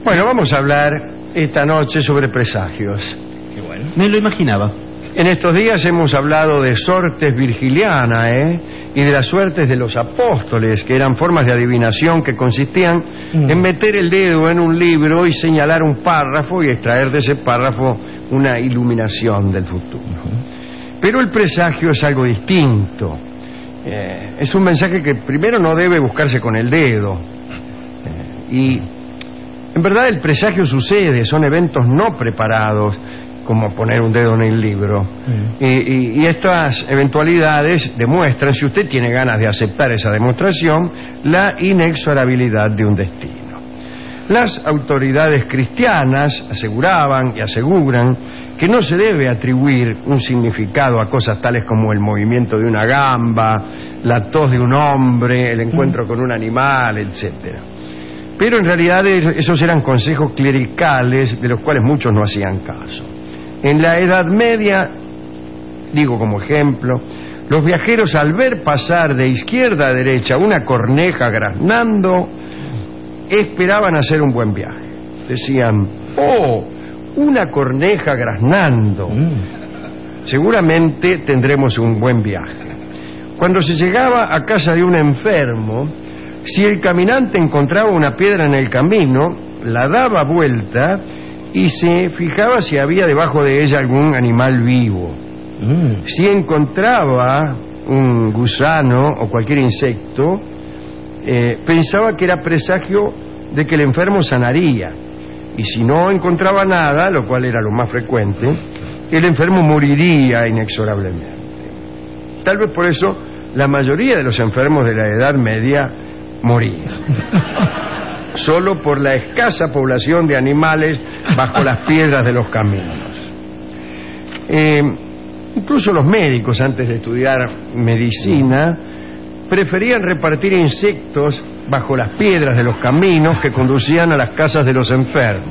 Bueno, vamos a hablar esta noche sobre presagios. Qué bueno. Me lo imaginaba. En estos días hemos hablado de sortes virgiliana, y de las suertes de los apóstoles, que eran formas de adivinación que consistían en meter el dedo en un libro y señalar un párrafo y extraer de ese párrafo una iluminación del futuro. Pero el presagio es algo distinto. Es un mensaje que primero no debe buscarse con el dedo. Y en verdad el presagio sucede, son eventos no preparados, como poner un dedo en el libro. Y estas eventualidades demuestran, si usted tiene ganas de aceptar esa demostración, la inexorabilidad de un destino. Las autoridades cristianas aseguraban y aseguran que no se debe atribuir un significado a cosas tales como el movimiento de una gamba, la tos de un hombre, el encuentro con un animal, etcétera. Pero en realidad esos eran consejos clericales de los cuales muchos no hacían caso. En la Edad Media, digo como ejemplo, los viajeros al ver pasar de izquierda a derecha una corneja graznando, esperaban hacer un buen viaje. Decían, ¡oh, una corneja graznando! Seguramente tendremos un buen viaje. Cuando se llegaba a casa de un enfermo, si el caminante encontraba una piedra en el camino, la daba vuelta y se fijaba si había debajo de ella algún animal vivo. Si encontraba un gusano o cualquier insecto, pensaba que era presagio de que el enfermo sanaría. Y si no encontraba nada, lo cual era lo más frecuente, el enfermo moriría inexorablemente. Tal vez por eso la mayoría de los enfermos de la Edad Media morían. Solo por la escasa población de animales bajo las piedras de los caminos. Incluso los médicos, antes de estudiar medicina, preferían repartir insectos bajo las piedras de los caminos que conducían a las casas de los enfermos.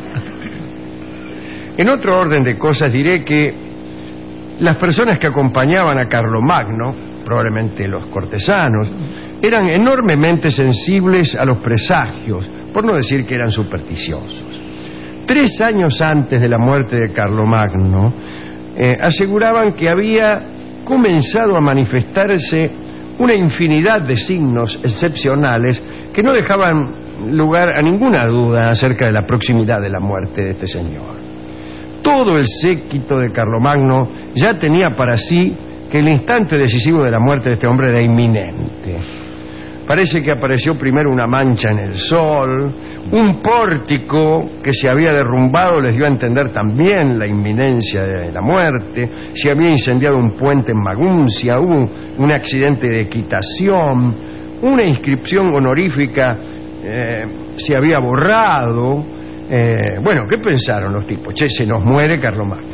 En otro orden de cosas diré que las personas que acompañaban a Carlomagno, probablemente los cortesanos, eran enormemente sensibles a los presagios, por no decir que eran supersticiosos. 3 años antes de la muerte de Carlomagno, aseguraban que había comenzado a manifestarse una infinidad de signos excepcionales que no dejaban lugar a ninguna duda acerca de la proximidad de la muerte de este señor. Todo el séquito de Carlomagno ya tenía para sí que el instante decisivo de la muerte de este hombre era inminente. Parece que apareció primero una mancha en el sol, un pórtico que se había derrumbado les dio a entender también la inminencia de la muerte, se había incendiado un puente en Maguncia, hubo un accidente de equitación, una inscripción honorífica se había borrado. Bueno, ¿qué pensaron los tipos? Che, se nos muere Carlomagno.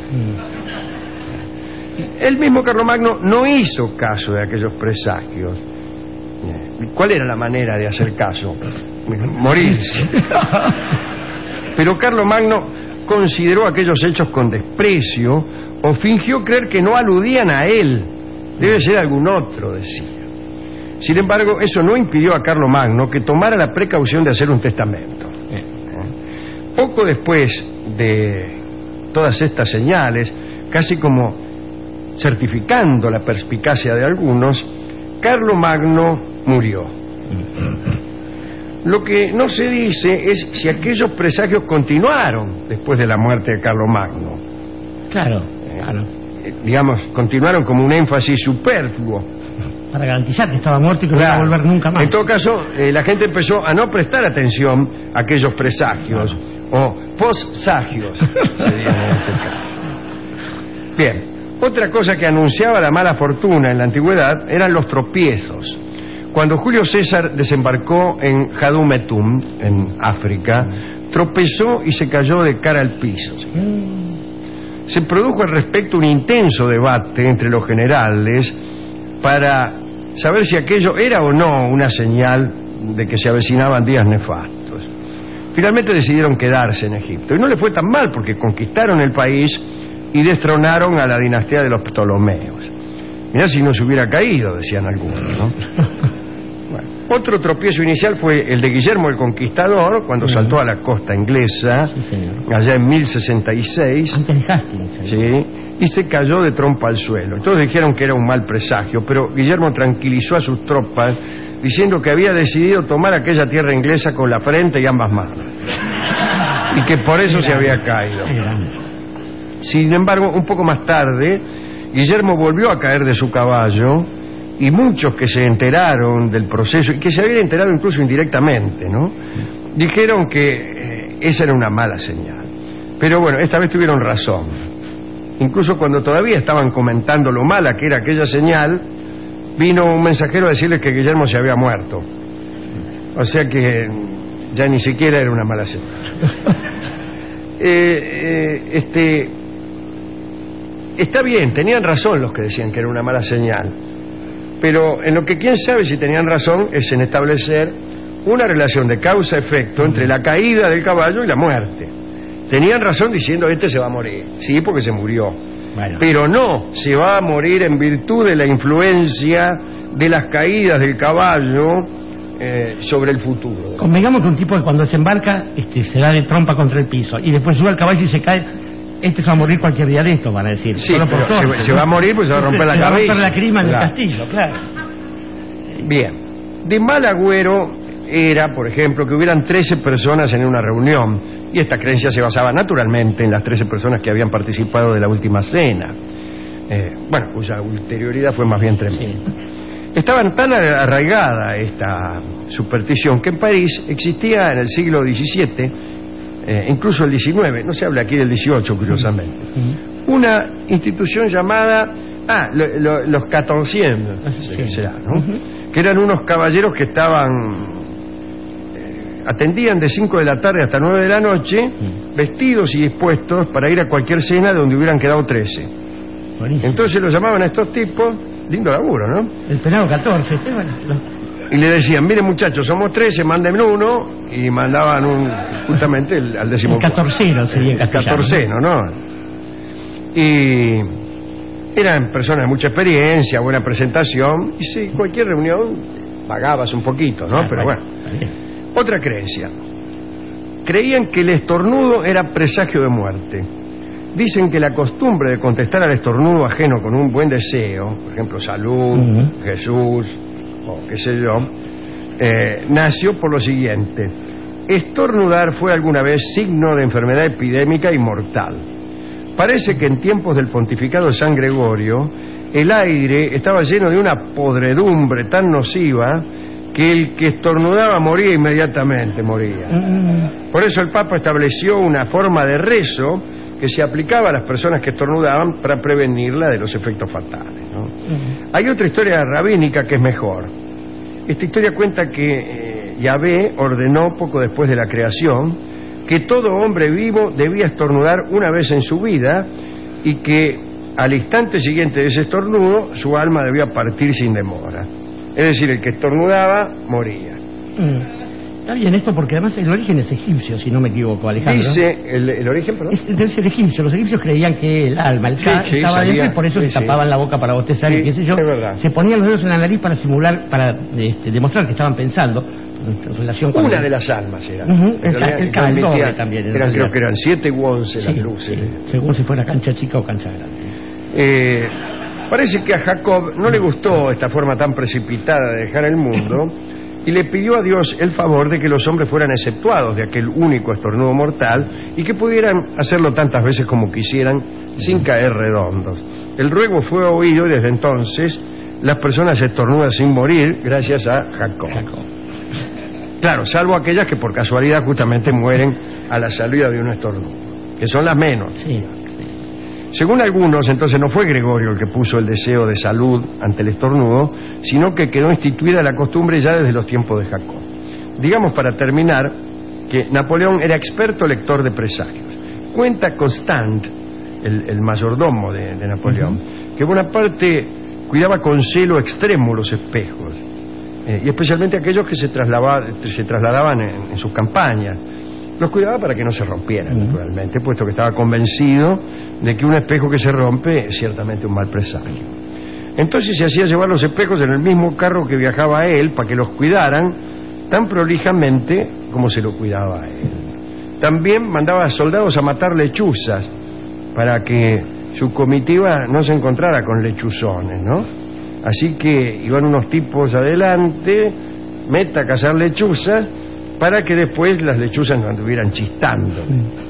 El mismo Carlomagno no hizo caso de aquellos presagios. ¿Cuál era la manera de hacer caso? Morirse. Pero Carlomagno consideró aquellos hechos con desprecio o fingió creer que no aludían a él. Debe ser algún otro, decía. Sin embargo, eso no impidió a Carlomagno que tomara la precaución de hacer un testamento. Poco después de todas estas señales, casi como certificando la perspicacia de algunos, Carlomagno murió. Lo que no se dice es si aquellos presagios continuaron después de la muerte de Carlomagno. Claro. Digamos, continuaron como un énfasis superfluo. Para garantizar que estaba muerto y que no iba a volver nunca más. En todo caso, la gente empezó a no prestar atención a aquellos presagios, o possagios, serían en este caso. Bien, otra cosa que anunciaba la mala fortuna en la antigüedad eran los tropiezos. Cuando Julio César desembarcó en Jadumetum, en África, tropezó y se cayó de cara al piso. Se produjo al respecto un intenso debate entre los generales para saber si aquello era o no una señal de que se avecinaban días nefastos. Finalmente decidieron quedarse en Egipto. Y no le fue tan mal porque conquistaron el país y destronaron a la dinastía de los Ptolomeos. Mirá si no se hubiera caído, decían algunos, ¿no? Bueno. Otro tropiezo inicial fue el de Guillermo el Conquistador, cuando saltó a la costa inglesa, allá en 1066. Antes de Hastings. Sí, y se cayó de trompa al suelo. Todos dijeron que era un mal presagio, pero Guillermo tranquilizó a sus tropas diciendo que había decidido tomar aquella tierra inglesa con la frente y ambas manos, y que por eso se había caído. Sin embargo, un poco más tarde, Guillermo volvió a caer de su caballo, y muchos que se enteraron del proceso, y que se habían enterado incluso indirectamente, ¿no?, dijeron que esa era una mala señal. Pero bueno, esta vez tuvieron razón. Incluso cuando todavía estaban comentando lo mala que era aquella señal, vino un mensajero a decirles que Guillermo se había muerto. O sea que ya ni siquiera era una mala señal. Está bien, tenían razón los que decían que era una mala señal, pero en lo que quién sabe si tenían razón es en establecer una relación de causa-efecto entre la caída del caballo y la muerte. Tenían razón diciendo este se va a morir, sí, porque se murió. Bueno. Pero no, se va a morir en virtud de la influencia de las caídas del caballo sobre el futuro. Convengamos que un tipo que cuando se embarca se da de trompa contra el piso y después sube al caballo y se cae, se va a morir cualquier día de esto, van a decir. Sí, pero se va a morir pues se va a romper la cabeza. Se va a romper la crima en el castillo, claro. Bien, de mal agüero era, por ejemplo, que hubieran 13 personas en una reunión. Y esta creencia se basaba naturalmente en las 13 personas que habían participado de la última cena, cuya ulterioridad fue más bien tremenda. Sí. Estaba tan arraigada esta superstición que en París existía en el siglo XVII, incluso el XIX, no se habla aquí del XVIII, curiosamente, una institución llamada los quatorzièmes, ¿no? Que eran unos caballeros que atendían de 5 de la tarde hasta 9 de la noche, vestidos y dispuestos para ir a cualquier cena donde hubieran quedado 13. Buenísimo. Entonces los llamaban a estos tipos, lindo laburo, ¿no? El penado 14, y le decían, miren muchachos, somos 13, manden uno, y mandaban justamente al 14º. El 14º sería en castellano. El 14º, ¿no? Y eran personas de mucha experiencia, buena presentación, y sí, cualquier reunión pagabas un poquito, ¿no? Pero bueno. Otra creencia. Creían que el estornudo era presagio de muerte. Dicen que la costumbre de contestar al estornudo ajeno con un buen deseo, por ejemplo, salud, Jesús, o qué sé yo, nació por lo siguiente. Estornudar fue alguna vez signo de enfermedad epidémica y mortal. Parece que en tiempos del pontificado de San Gregorio, el aire estaba lleno de una podredumbre tan nociva que el que estornudaba moría inmediatamente, moría. Por eso el Papa estableció una forma de rezo que se aplicaba a las personas que estornudaban para prevenirla de los efectos fatales, ¿no? Hay otra historia rabínica que es mejor. Esta historia cuenta que Yahvé ordenó poco después de la creación que todo hombre vivo debía estornudar una vez en su vida y que al instante siguiente de ese estornudo su alma debía partir sin demora. Es decir, el que estornudaba moría. Está bien esto porque además el origen es egipcio, si no me equivoco, Alejandro. Dice, el origen, perdón. Es el egipcio. Los egipcios creían que el alma, estaba dentro y por eso se tapaban la boca para bostezar y qué sé yo. Es verdad. Se ponían los dedos en la nariz para simular, para demostrar que estaban pensando en relación con... Una de las almas era. El doble también. Creo que eran 7 u 11 las luces. Según si fuera cancha chica o cancha grande. Parece que a Jacob no le gustó esta forma tan precipitada de dejar el mundo y le pidió a Dios el favor de que los hombres fueran exceptuados de aquel único estornudo mortal y que pudieran hacerlo tantas veces como quisieran sin caer redondos. El ruego fue oído y desde entonces las personas estornudan sin morir gracias a Jacob. Claro, salvo aquellas que por casualidad justamente mueren a la salida de un estornudo, que son las menos. Sí. Según algunos, entonces no fue Gregorio el que puso el deseo de salud ante el estornudo, sino que quedó instituida la costumbre ya desde los tiempos de Jacob. Digamos, para terminar, que Napoleón era experto lector de presagios. Cuenta Constant, el mayordomo de Napoleón, que Bonaparte cuidaba con celo extremo los espejos, y especialmente aquellos que se trasladaban en sus campañas. Los cuidaba para que no se rompieran, naturalmente, puesto que estaba convencido de que un espejo que se rompe es ciertamente un mal presagio. Entonces se hacía llevar los espejos en el mismo carro que viajaba él para que los cuidaran tan prolijamente como se lo cuidaba a él. También mandaba a soldados a matar lechuzas para que su comitiva no se encontrara con lechuzones, ¿no? Así que iban unos tipos adelante, meta a cazar lechuzas, para que después las lechuzas no anduvieran chistando.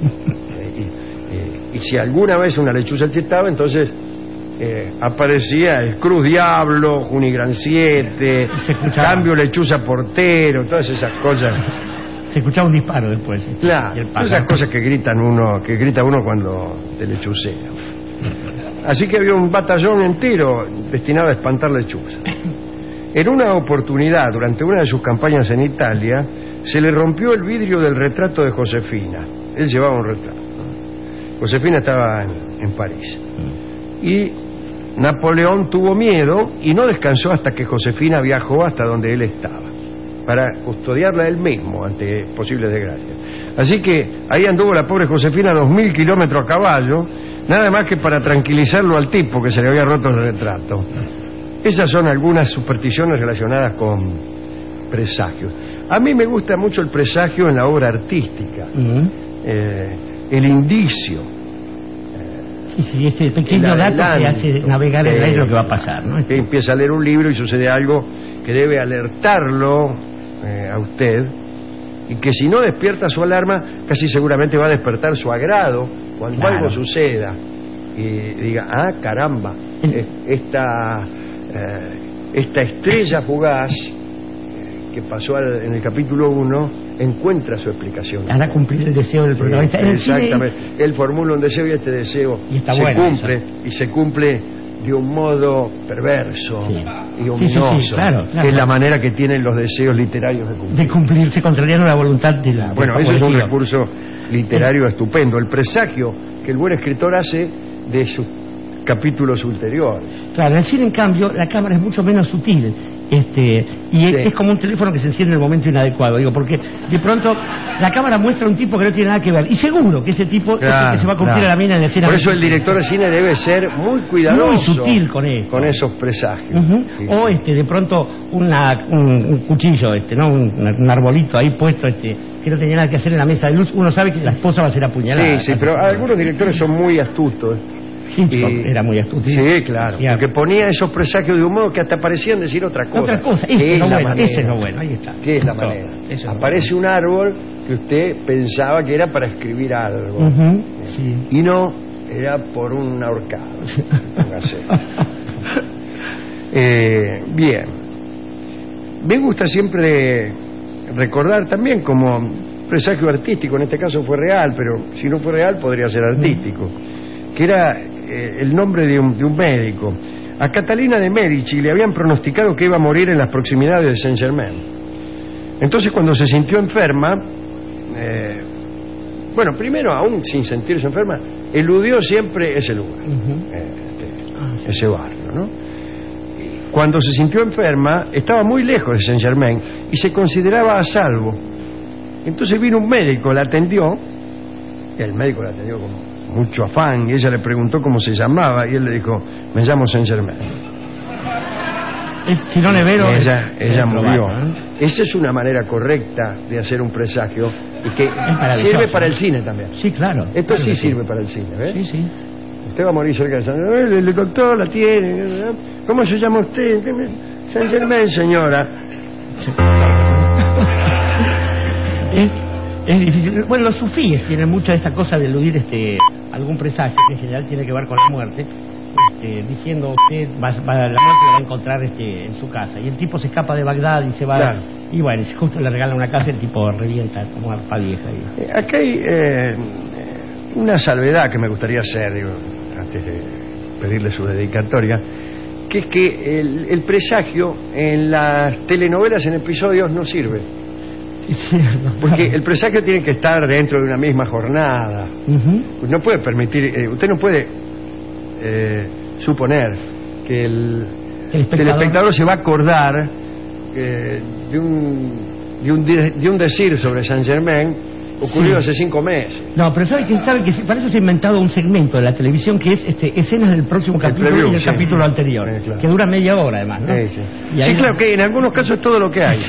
Y si alguna vez una lechuza chistaba, entonces aparecía el Cruz Diablo, Unigran 7, Cambio Lechuza Portero, todas esas cosas. Se escuchaba un disparo después. Claro, esas cosas que grita uno cuando te lechucea. Así que había un batallón entero destinado a espantar lechuzas. En una oportunidad, durante una de sus campañas en Italia, se le rompió el vidrio del retrato de Josefina. Él llevaba un retrato. Josefina estaba en París. Y Napoleón tuvo miedo y no descansó hasta que Josefina viajó hasta donde él estaba, para custodiarla él mismo ante posibles desgracias. Así que ahí anduvo la pobre Josefina 2000 kilómetros a caballo, nada más que para tranquilizarlo al tipo que se le había roto el retrato. Esas son algunas supersticiones relacionadas con presagios. A mí me gusta mucho el presagio en la obra artística. El indicio. Sí, ese pequeño dato que hace navegar en el aire lo que va a pasar, ¿no? Que empieza a leer un libro y sucede algo que debe alertarlo a usted, y que si no despierta su alarma, casi seguramente va a despertar su agrado cuando algo suceda y diga, ah, caramba, esta estrella fugaz que pasó en el capítulo 1 encuentra su explicación. Hará cumplir el deseo del protagonista. Exactamente. Él formula un deseo y este deseo se cumple de un modo perverso y ominoso. Sí, claro. Es la manera que tienen los deseos literarios de cumplirse, contrariando la voluntad de la... Bueno, ese es un recurso literario estupendo. El presagio que el buen escritor hace de sus capítulos ulteriores. Claro, en el cine, en cambio, la cámara es mucho menos sutil. Es como un teléfono que se enciende en el momento inadecuado, porque de pronto la cámara muestra a un tipo que no tiene nada que ver, y seguro que ese tipo es el que se va a cumplir a la mina en la escena. Por eso el director de cine debe ser muy cuidadoso, muy sutil con esos presagios. O de pronto un cuchillo, ¿no? un arbolito ahí puesto, que no tenía nada que hacer en la mesa de luz. Uno sabe que la esposa va a ser apuñalada. Sí, pero algunos directores son muy astutos. Era muy astuto. Sí, claro. Porque ponía esos presagios de un modo que hasta parecían decir otra cosa. Ese es lo bueno, ahí está. ¿Qué es la manera? Aparece un árbol que usted pensaba que era para escribir algo. Y no, era por un ahorcado. Bien. Me gusta siempre recordar también como presagio artístico, en este caso fue real, pero si no fue real podría ser artístico, que era el nombre de un médico. A Catalina de Medici le habían pronosticado que iba a morir en las proximidades de Saint-Germain. Entonces, cuando se sintió enferma, primero, aún sin sentirse enferma, eludió siempre ese lugar, ese barrio, ¿no? Cuando se sintió enferma, estaba muy lejos de Saint-Germain y se consideraba a salvo. Entonces vino un médico, la atendió, el médico la atendió como mucho afán, y ella le preguntó cómo se llamaba, y él le dijo, me llamo Saint-Germain. Si no Nevero... Ella murió. Esa es una manera correcta de hacer un presagio, y que sirve para el cine también. Sí, claro. Esto sí sirve para el cine, ¿ves? Sí. Usted va a morir cerca de Saint-Germain, el doctor la tiene, ¿cómo se llama usted? Saint-Germain, señora. Es difícil. Bueno, los sufíes tienen mucha de esta cosa de eludir algún presagio, que en general tiene que ver con la muerte, diciendo que la muerte la va a encontrar en su casa. Y el tipo se escapa de Bagdad y se va... Claro. Y bueno, si justo le regalan una casa, el tipo revienta como arpa vieja. Acá hay una salvedad que me gustaría hacer, antes de pedirle su dedicatoria, que es que el presagio en las telenovelas en episodios no sirve. Porque el presagio tiene que estar dentro de una misma jornada. No puede permitir, usted no puede suponer que el espectador se va a acordar de un decir sobre Saint-Germain ocurrido Sí. hace 5 meses. No, pero ¿sabe que para eso se ha inventado un segmento de la televisión que es escenas del próximo capítulo preview, y del sí. capítulo anterior, Claro. que dura media hora además, ¿no? Sí. Y ahí- Sí, claro que en algunos casos es todo lo que hay.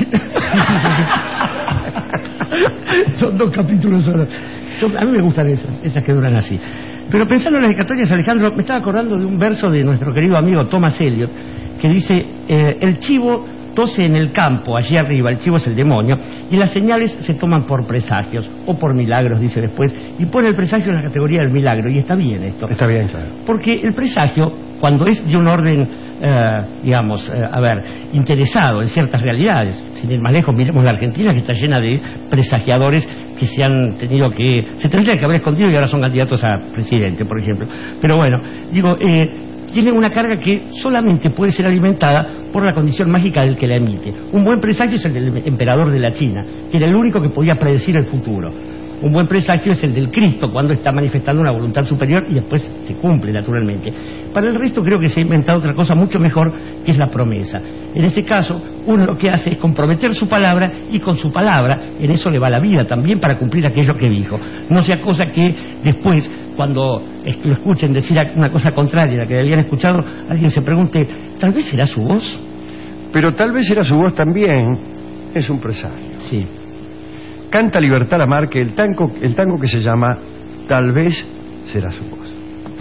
Son 2 capítulos solo. A mí me gustan esas que duran así. Pero pensando en las dedicatorias, Alejandro, me estaba acordando de un verso de nuestro querido amigo Thomas Eliot, que dice, el chivo tose en el campo, allí arriba, el chivo es el demonio, y las señales se toman por presagios, o por milagros, dice después, y pone el presagio en la categoría del milagro, y está bien esto. Está bien, claro. Porque el presagio, cuando es de un orden, interesado en ciertas realidades, sin ir más lejos, miremos la Argentina, que está llena de presagiadores que se tendrían que haber escondido y ahora son candidatos a presidente, por ejemplo. Pero bueno, digo, tiene una carga que solamente puede ser alimentada por la condición mágica del que la emite. Un buen presagio es el del emperador de la China, que era el único que podía predecir el futuro. Un buen presagio es el del Cristo, cuando está manifestando una voluntad superior y después se cumple, naturalmente. Para el resto creo que se ha inventado otra cosa mucho mejor, que es la promesa. En ese caso, uno lo que hace es comprometer su palabra, y con su palabra, en eso le va la vida también para cumplir aquello que dijo. No sea cosa que después, cuando lo escuchen decir una cosa contraria a la que habían escuchado, alguien se pregunte, ¿tal vez será su voz? Pero tal vez era su voz también, es un presagio. Sí. Canta Libertad Lamarque el tango que se llama Tal vez será su voz.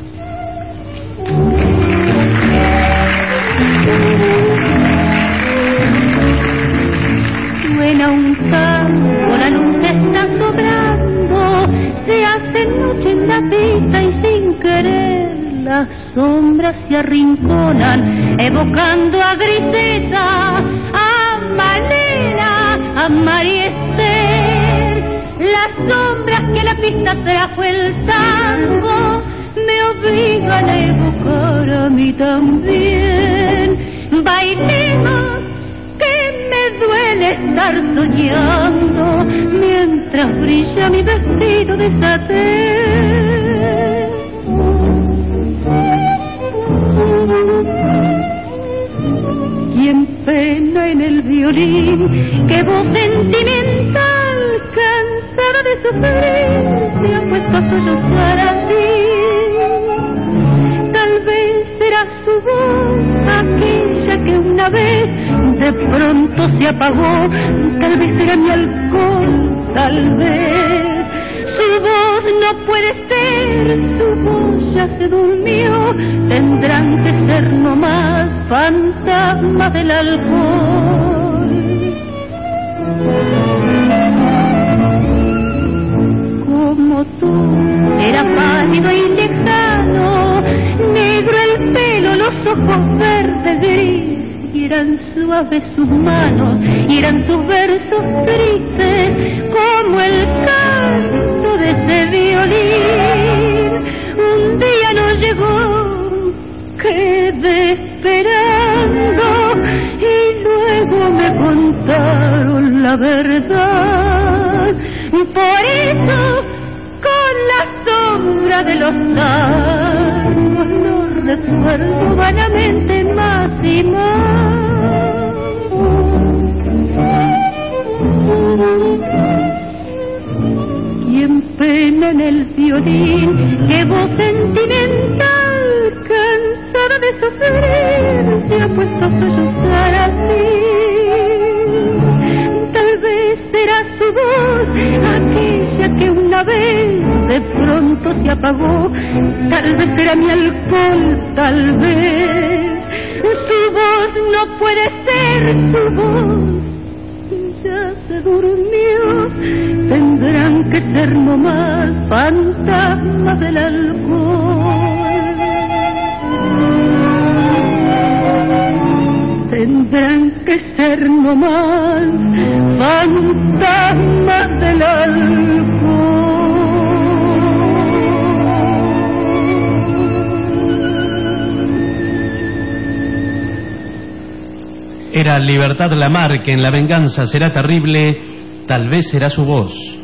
Suena un tango, la luz está sobrando, se hace noche en la pista y sin querer las sombras se arrinconan, evocando a Griseta, a Malena, a María Esther. Las sombras que la pista trajo el tango me obligan a evocar a mí también. Bailemos, que me duele estar soñando mientras brilla mi vestido de satén. Quien pena en el violín, qué voz sentimental, cansada de sufrir, se ha puesto a sollozar así. Tal vez será su voz aquella que una vez de pronto se apagó, tal vez será mi alcohol, tal vez. Su voz no puede ser, su voz ya se durmió, tendrán que ser nomás fantasmas del alcohol. Como tú, era pálido y lejano, negro el pelo, los ojos verdes gris, y eran suaves sus manos, y eran sus versos tristes, como el canto de ese violín. Un día no llegó, quedé esperando, y luego me contaron la verdad. Por eso, con la sombra de los tangos, lo recuerdo vanamente más y más. Quien pena en el violín, qué voz sentimental, cansada de sufrir, se ha puesto a sollozar así. Tal vez será su voz aquella que una vez de pronto se apagó, tal vez será mi alcohol, tal vez. Su voz no puede ser su voz, ya se durmió, tendrán que ser nomás fantasmas del alcohol. Tendrán que ser nomás fantasmas del alcohol. Era Libertad Lamarque en La venganza será terrible, tal vez será su voz.